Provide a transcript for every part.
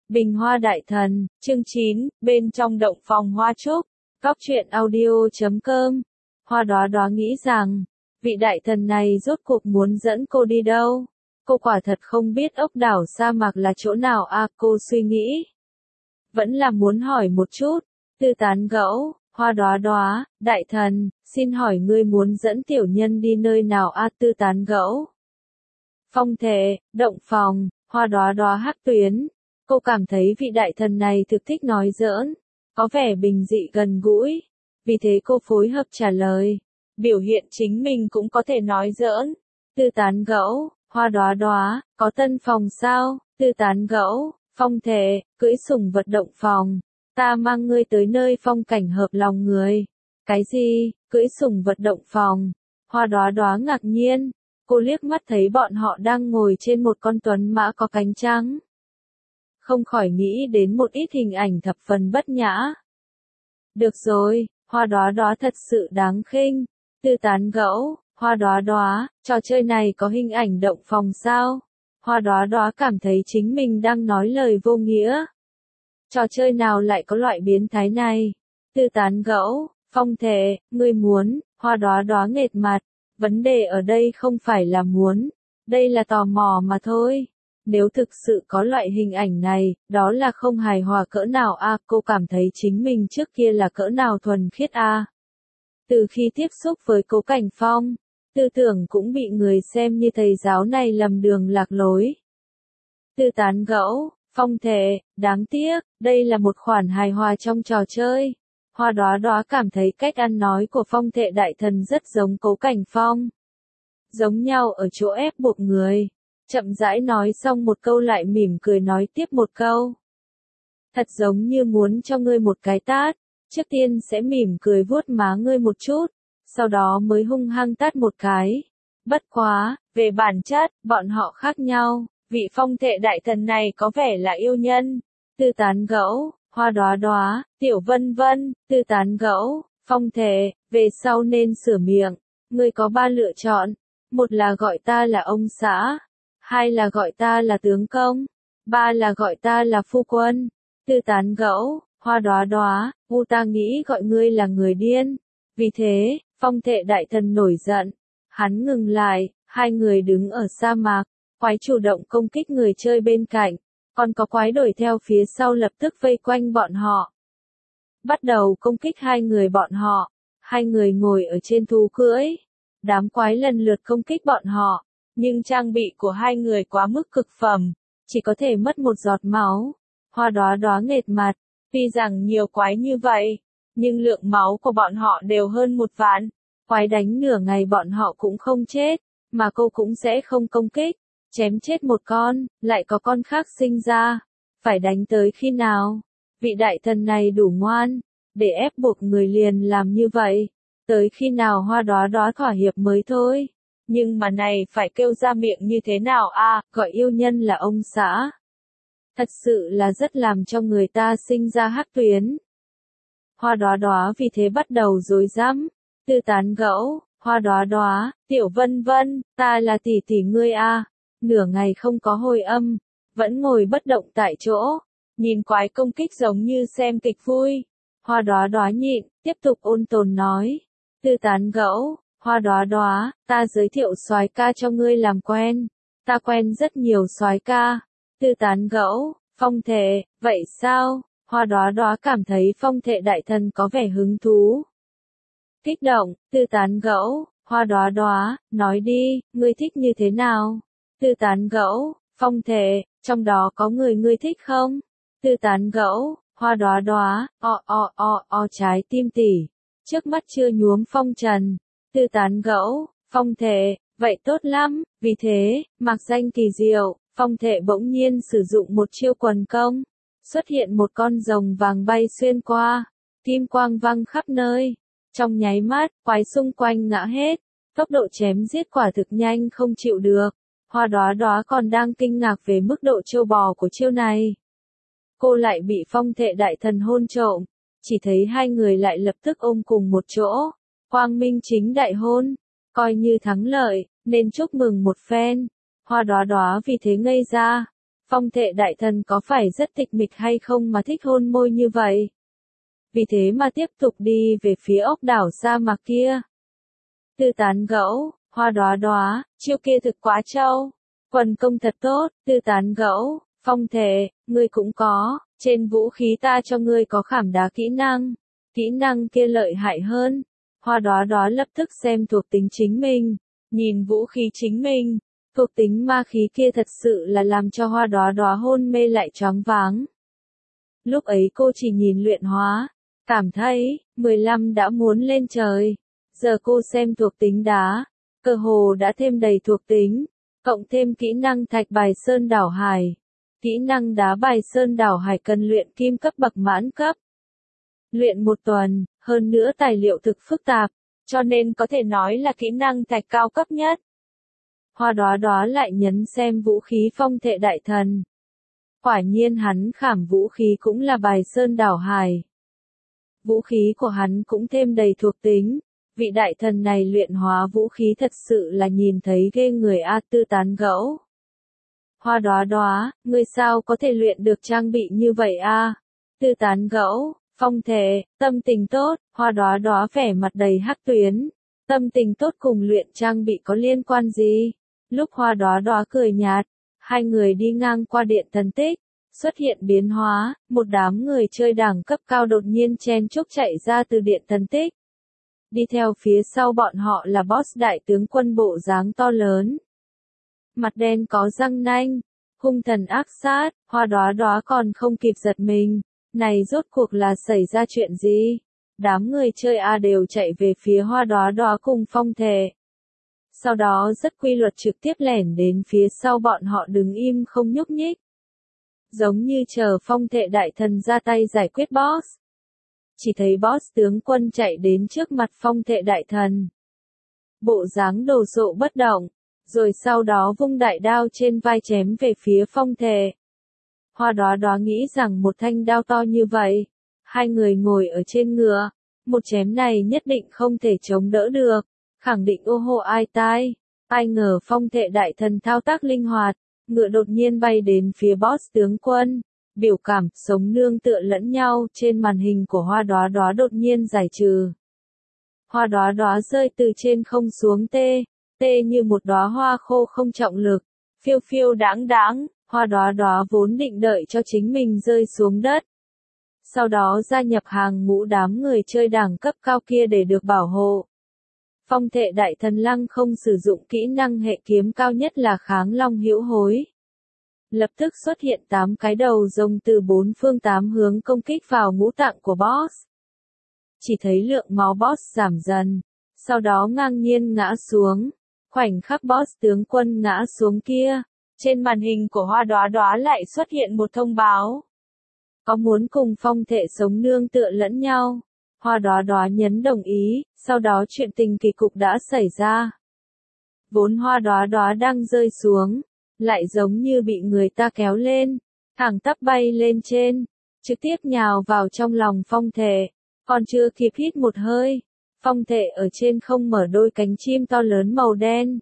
Bình Hoa Đại Thần, chương 9, bên trong động phòng hoa trúc, Cóc truyện audio.com. Hoa Đóa Đóa nghĩ rằng, vị đại thần này rốt cuộc muốn dẫn cô đi đâu? Cô quả thật không biết ốc đảo sa mạc là chỗ nào à, cô suy nghĩ. Vẫn là muốn hỏi một chút, Tư tán gẫu, Hoa Đóa Đóa, đại thần, xin hỏi ngươi muốn dẫn tiểu nhân đi nơi nào à, Tư tán gẫu. Phong thể, động phòng, Hoa Đóa Đóa hắc tuyến. Cô cảm thấy vị đại thần này thực thích nói giỡn, có vẻ bình dị gần gũi. Vì thế cô phối hợp trả lời, biểu hiện chính mình cũng có thể nói giỡn. Tư tán gẫu, Hoa Đóa Đóa, có tân phòng sao? Tư tán gẫu, phong thể, cưỡi sủng vật động phòng. Ta mang ngươi tới nơi phong cảnh hợp lòng người. Cái gì, cưỡi sủng vật động phòng? Hoa Đóa Đóa ngạc nhiên. Cô liếc mắt thấy bọn họ đang ngồi trên một con tuấn mã có cánh trắng. Không khỏi nghĩ đến một ít hình ảnh thập phần bất nhã. Được rồi, Hoa Đóa Đóa thật sự đáng khinh. Tư tán gẫu, Hoa Đóa Đóa, trò chơi này có hình ảnh động phòng sao? Hoa Đóa Đóa cảm thấy chính mình đang nói lời vô nghĩa. Trò chơi nào lại có loại biến thái này? Tư tán gẫu, phong thể, ngươi muốn, Hoa Đóa Đóa nghệt mặt. Vấn đề ở đây không phải là muốn, đây là tò mò mà thôi. Nếu thực sự có loại hình ảnh này, đó là không hài hòa cỡ nào a, cô cảm thấy chính mình trước kia là cỡ nào thuần khiết a. Từ khi tiếp xúc với Cố Cảnh Phong, tư tưởng cũng bị người xem như thầy giáo này lầm đường lạc lối. Tư tán gẫu, phong thể, đáng tiếc, đây là một khoản hài hòa trong trò chơi. Hoa Đóa Đóa cảm thấy cách ăn nói của phong thể đại thần rất giống Cố Cảnh Phong. Giống nhau ở chỗ ép buộc người. Chậm rãi nói xong một câu lại mỉm cười nói tiếp một câu. Thật giống như muốn cho ngươi một cái tát, trước tiên sẽ mỉm cười vuốt má ngươi một chút, sau đó mới hung hăng tát một cái. Bất quá, về bản chất, bọn họ khác nhau, vị phong thệ đại thần này có vẻ là yêu nhân. Tư tán gẫu, Hoa Đóa Đóa, Tiểu Vân Vân, tư tán gẫu, phong thệ, về sau nên sửa miệng. Ngươi có 3 lựa chọn, một là gọi ta là ông xã. 2 là gọi ta là tướng công, 3 là gọi ta là phu quân. Tư tán gẫu, Hoa Đóa Đóa, ta nghĩ gọi ngươi là người điên. Vì thế, phong thệ đại thần nổi giận. Hắn ngừng lại, hai người đứng ở sa mạc, quái chủ động công kích người chơi bên cạnh, còn có quái đuổi theo phía sau lập tức vây quanh bọn họ. Bắt đầu công kích hai người bọn họ, hai người ngồi ở trên thú cưỡi. Đám quái lần lượt công kích bọn họ. Nhưng trang bị của hai người quá mức cực phẩm, chỉ có thể mất một giọt máu. Hoa Đóa Đóa nghệt mặt, tuy rằng nhiều quái như vậy, nhưng lượng máu của bọn họ đều hơn 1 vạn. Quái đánh nửa ngày bọn họ cũng không chết, mà cô cũng sẽ không công kích. Chém chết một con, lại có con khác sinh ra. Phải đánh tới khi nào? Vị đại thần này đủ ngoan, để ép buộc người liền làm như vậy. Tới khi nào Hoa Đóa Đóa thỏa hiệp mới thôi. Nhưng mà này phải kêu ra miệng như thế nào à, gọi yêu nhân là ông xã. Thật sự là rất làm cho người ta sinh ra hắc tuyến. Hoa Đóa Đóa vì thế bắt đầu rối rắm. Tư tán gẫu, Hoa Đóa Đóa, Tiểu Vân Vân, ta là tỷ tỷ ngươi à. Nửa ngày không có hồi âm, vẫn ngồi bất động tại chỗ, nhìn quái công kích giống như xem kịch vui. Hoa Đóa Đóa nhịn, tiếp tục ôn tồn nói. Tư tán gẫu, Hoa Đóa Đóa, ta giới thiệu soái ca cho ngươi làm quen. Ta quen rất nhiều soái ca. Tư tán gẫu, phong thệ, vậy sao? Hoa Đóa Đóa cảm thấy phong thệ đại thần có vẻ hứng thú. Kích động, tư tán gẫu, Hoa Đóa Đóa, nói đi, ngươi thích như thế nào? Tư tán gẫu, phong thệ, trong đó có người ngươi thích không? Tư tán gẫu, Hoa Đóa Đóa, trái tim tỉ. Trước mắt chưa nhuốm phong trần. Tư tán gẫu, phong thệ, vậy tốt lắm, vì thế, mặc danh kỳ diệu, phong thệ bỗng nhiên sử dụng một chiêu quần công. Xuất hiện một con rồng vàng bay xuyên qua, kim quang văng khắp nơi. Trong nháy mắt, quái xung quanh ngã hết, tốc độ chém giết quả thực nhanh không chịu được. Hoa Đóa Đóa còn đang kinh ngạc về mức độ trâu bò của chiêu này. Cô lại bị phong thệ đại thần hôn trộm, chỉ thấy hai người lại lập tức ôm cùng một chỗ. Quang minh chính đại hôn, coi như thắng lợi, nên chúc mừng một phen. Hoa Đóa Đóa vì thế ngây ra. Phong Thệ đại thần có phải rất tịch mịch hay không mà thích hôn môi như vậy? Vì thế mà tiếp tục đi về phía ốc đảo sa mạc kia. Tư tán gẫu, Hoa Đóa Đóa, chiêu kia thực quá trâu. Quần công thật tốt, Tư tán gẫu, Phong Thệ, ngươi cũng có, trên vũ khí ta cho ngươi có khảm đá kỹ năng kia lợi hại hơn. Hoa Đóa Đóa lập tức xem thuộc tính chính mình, nhìn vũ khí chính mình, thuộc tính ma khí kia thật sự là làm cho Hoa Đóa Đóa hôn mê lại choáng váng. Lúc ấy cô chỉ nhìn luyện hóa, cảm thấy, 15 đã muốn lên trời. Giờ cô xem thuộc tính đá, cơ hồ đã thêm đầy thuộc tính, cộng thêm kỹ năng thạch bài sơn đảo hải. Kỹ năng đá bài sơn đảo hải cần luyện kim cấp bậc mãn cấp. Luyện một tuần, hơn nữa tài liệu thực phức tạp, cho nên có thể nói là kỹ năng thạch cao cấp nhất. Hoa Đóa Đóa lại nhấn xem vũ khí Phong Thệ đại thần. Quả nhiên hắn khảm vũ khí cũng là bài sơn đảo hải. Vũ khí của hắn cũng thêm đầy thuộc tính. Vị đại thần này luyện hóa vũ khí thật sự là nhìn thấy ghê người a. Tư tán gẫu. Hoa Đóa Đóa, ngươi sao có thể luyện được trang bị như vậy a? Tư tán gẫu, Phong Thệ, tâm tình tốt. Hoa Đóa Đóa vẻ mặt đầy hắc tuyến. Tâm tình tốt cùng luyện trang bị có liên quan gì? Lúc Hoa Đóa Đóa cười nhạt, hai người đi ngang qua điện thần tích, xuất hiện biến hóa, một đám người chơi đẳng cấp cao đột nhiên chen chúc chạy ra từ điện thần tích. Đi theo phía sau bọn họ là boss đại tướng quân bộ dáng to lớn. Mặt đen có răng nanh, hung thần ác sát. Hoa Đóa Đóa còn không kịp giật mình. Này rốt cuộc là xảy ra chuyện gì? Đám người chơi A đều chạy về phía Hoa Đóa Đóa cùng Phong Thệ. Sau đó rất quy luật trực tiếp lẻn đến phía sau bọn họ đứng im không nhúc nhích. Giống như chờ Phong Thệ đại thần ra tay giải quyết boss. Chỉ thấy boss tướng quân chạy đến trước mặt Phong Thệ đại thần. Bộ dáng đồ sộ bất động, rồi sau đó vung đại đao trên vai chém về phía Phong Thệ. Hoa Đóa Đóa nghĩ rằng một thanh đao to như vậy, hai người ngồi ở trên ngựa, một chém này nhất định không thể chống đỡ được, khẳng định ô hô ai tai. Ai ngờ Phong Thệ đại thần thao tác linh hoạt, ngựa đột nhiên bay đến phía boss tướng quân. Biểu cảm, sống nương tựa lẫn nhau, trên màn hình của Hoa Đóa Đóa đột nhiên giải trừ. Hoa Đóa Đóa rơi từ trên không xuống tê như một đóa hoa khô không trọng lực, phiêu phiêu đãng đãng. Hoa Đóa Đóa vốn định đợi cho chính mình rơi xuống đất. Sau đó gia nhập hàng ngũ đám người chơi đẳng cấp cao kia để được bảo hộ. Phong Thệ đại thần lăng không sử dụng kỹ năng hệ kiếm cao nhất là kháng long hữu hối. Lập tức xuất hiện 8 cái đầu rồng từ 4 phương 8 hướng công kích vào ngũ tạng của boss. Chỉ thấy lượng máu boss giảm dần, sau đó ngang nhiên ngã xuống. Khoảnh khắc boss tướng quân ngã xuống kia, trên màn hình của Hoa Đóa Đóa lại xuất hiện một thông báo. Có muốn cùng Phong Thệ sống nương tựa lẫn nhau? Hoa Đóa Đóa nhấn đồng ý, sau đó chuyện tình kỳ cục đã xảy ra. Vốn Hoa Đóa Đóa đang rơi xuống, lại giống như bị người ta kéo lên, thẳng tắp bay lên trên, trực tiếp nhào vào trong lòng Phong Thệ. Còn chưa kịp hít một hơi, Phong Thệ ở trên không mở đôi cánh chim to lớn màu đen.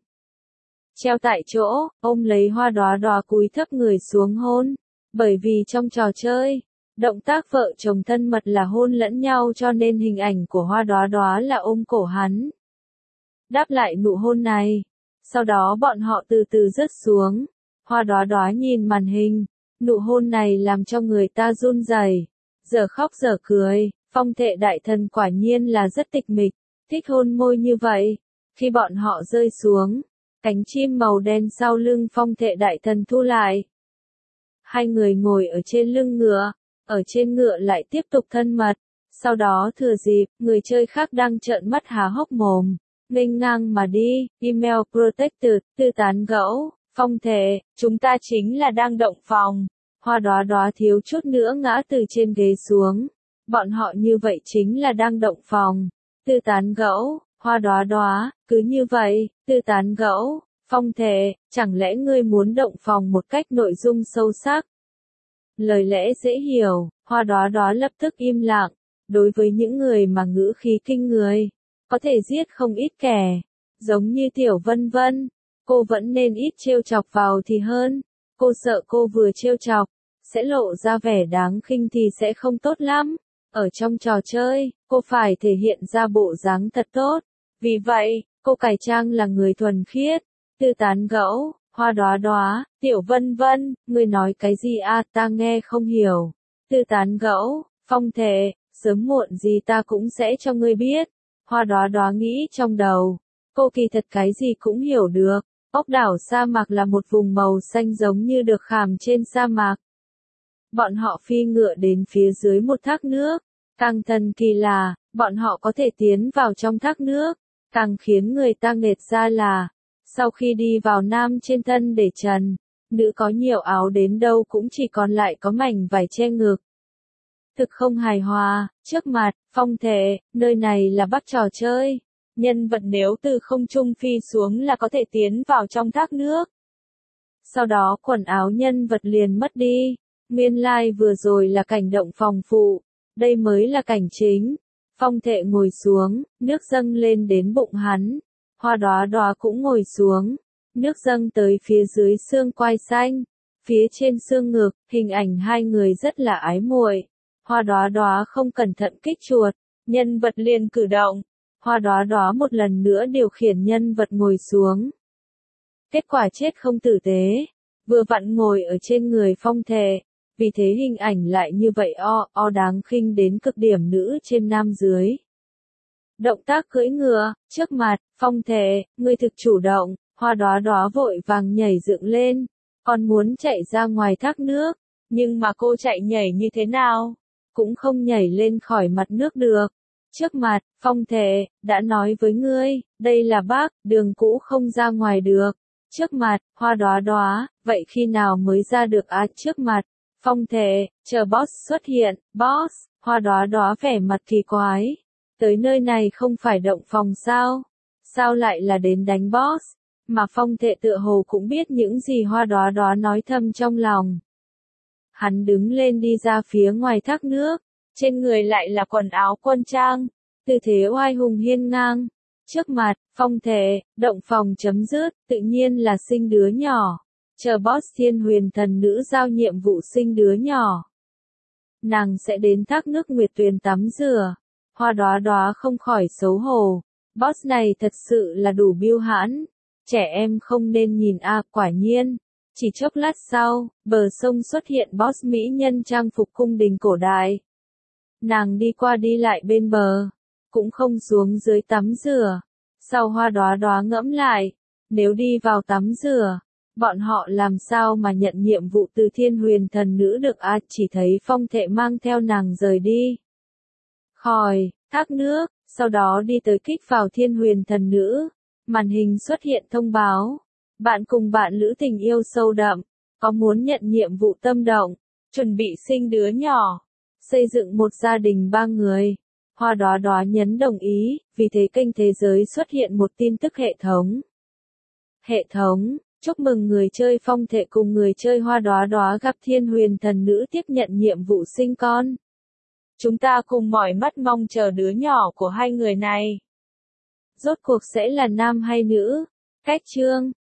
Treo tại chỗ, ôm lấy Hoa Đóa Đóa cúi thấp người xuống hôn. Bởi vì trong trò chơi, động tác vợ chồng thân mật là hôn lẫn nhau cho nên hình ảnh của Hoa Đóa Đóa là ôm cổ hắn. Đáp lại nụ hôn này. Sau đó bọn họ từ từ rớt xuống. Hoa Đóa Đóa nhìn màn hình. Nụ hôn này làm cho người ta run rẩy, giờ khóc giờ cười. Phong Thệ đại thần quả nhiên là rất tịch mịch, thích hôn môi như vậy. Khi bọn họ rơi xuống, cánh chim màu đen sau lưng Phong Thệ đại thần thu lại. Hai người ngồi ở trên lưng ngựa, ở trên ngựa lại tiếp tục thân mật. Sau đó thừa dịp, người chơi khác đang trợn mắt há hốc mồm, nghênh ngang mà đi. Email protected, Tư tán gẫu, Phong Thệ, chúng ta chính là đang động phòng. Hoa Đóa Đóa thiếu chút nữa ngã từ trên ghế xuống. Bọn họ như vậy chính là đang động phòng. Tư tán gẫu, Hoa Đóa Đóa, cứ như vậy. Tư tán gẫu, Phong Thệ, chẳng lẽ ngươi muốn động phòng một cách nội dung sâu sắc? Lời lẽ dễ hiểu. Hoa Đóa Đóa lập tức im lặng. Đối với những người mà ngữ khí kinh người, có thể giết không ít kẻ, giống như Tiểu Vân Vân, cô vẫn nên ít trêu chọc vào thì hơn. Cô sợ cô vừa trêu chọc, sẽ lộ ra vẻ đáng khinh thì sẽ không tốt lắm. Ở trong trò chơi, cô phải thể hiện ra bộ dáng thật tốt. Vì vậy, cô cải trang là người thuần khiết. Tư tán gẫu, Hoa Đóa Đóa, Tiểu Vân Vân, ngươi nói cái gì à, ta nghe không hiểu. Tư tán gẫu, Phong Thệ, sớm muộn gì ta cũng sẽ cho ngươi biết. Hoa Đóa Đóa nghĩ trong đầu, cô kỳ thật cái gì cũng hiểu được. Ốc đảo sa mạc là một vùng màu xanh giống như được khảm trên sa mạc. Bọn họ phi ngựa đến phía dưới một thác nước. Càng thần kỳ là, bọn họ có thể tiến vào trong thác nước. Càng khiến người ta nghẹt ra là, sau khi đi vào nam trên thân để trần, nữ có nhiều áo đến đâu cũng chỉ còn lại có mảnh vải che ngực. Thực không hài hòa, trước mặt, Phong Thệ, nơi này là bắc trò chơi. Nhân vật nếu từ không trung phi xuống là có thể tiến vào trong thác nước. Sau đó quần áo nhân vật liền mất đi. Nguyên lai vừa rồi là cảnh động phòng phụ. Đây mới là cảnh chính. Phong Thệ ngồi xuống, nước dâng lên đến bụng hắn. Hoa Đóa Đóa cũng ngồi xuống. Nước dâng tới phía dưới xương quai xanh. Phía trên xương ngực, hình ảnh hai người rất là ái muội. Hoa Đóa Đóa không cẩn thận kích chuột. Nhân vật liền cử động. Hoa Đóa Đóa một lần nữa điều khiển nhân vật ngồi xuống. Kết quả chết không tử tế. Vừa vặn ngồi ở trên người Phong Thệ. Vì thế hình ảnh lại như vậy đáng khinh đến cực điểm nữ trên nam dưới. Động tác cưỡi ngựa, trước mặt, Phong Thệ, người thực chủ động, Hoa Đóa Đóa vội vàng nhảy dựng lên, còn muốn chạy ra ngoài thác nước, nhưng mà cô chạy nhảy như thế nào, cũng không nhảy lên khỏi mặt nước được. Trước mặt, Phong Thệ, đã nói với ngươi, đây là bắc, đường cũ không ra ngoài được. Trước mặt, Hoa Đóa Đóa, vậy khi nào mới ra được à? Trước mặt, Phong Thệ, chờ boss xuất hiện, boss, Hoa Đóa Đóa vẻ mặt kỳ quái. Tới nơi này không phải động phòng sao? Sao lại là đến đánh boss? Mà Phong Thệ tựa hồ cũng biết những gì Hoa Đóa Đóa nói thầm trong lòng. Hắn đứng lên đi ra phía ngoài thác nước, trên người lại là quần áo quân trang, tư thế oai hùng hiên ngang. Trước mặt, Phong Thệ, động phòng chấm dứt, tự nhiên là sinh đứa nhỏ. Chờ boss Thiên Huyền Thần Nữ giao nhiệm vụ sinh đứa nhỏ. Nàng sẽ đến thác nước Nguyệt Tuyền tắm rửa. Hoa Đóa Đóa không khỏi xấu hổ. Boss này thật sự là đủ biêu hãn. Trẻ em không nên nhìn à, quả nhiên. Chỉ chốc lát sau, bờ sông xuất hiện boss mỹ nhân trang phục cung đình cổ đại. Nàng đi qua đi lại bên bờ, cũng không xuống dưới tắm rửa. Sau Hoa Đóa Đóa ngẫm lại, nếu đi vào tắm rửa, bọn họ làm sao mà nhận nhiệm vụ từ Thiên Huyền Thần Nữ được à? Chỉ thấy Phong Thệ mang theo nàng rời đi khỏi thác nước, sau đó đi tới kích vào Thiên Huyền Thần Nữ. Màn hình xuất hiện thông báo, bạn cùng bạn lữ tình yêu sâu đậm, có muốn nhận nhiệm vụ tâm động, chuẩn bị sinh đứa nhỏ, xây dựng một gia đình 3 người. Hoa Đóa Đóa nhấn đồng ý, vì thế kênh thế giới xuất hiện một tin tức hệ thống. Hệ thống, chúc mừng người chơi Phong Thệ cùng người chơi Hoa Đóa Đóa gặp Thiên Huyền Thần Nữ tiếp nhận nhiệm vụ sinh con. Chúng ta cùng mỏi mắt mong chờ đứa nhỏ của hai người này. Rốt cuộc sẽ là nam hay nữ? Cách chương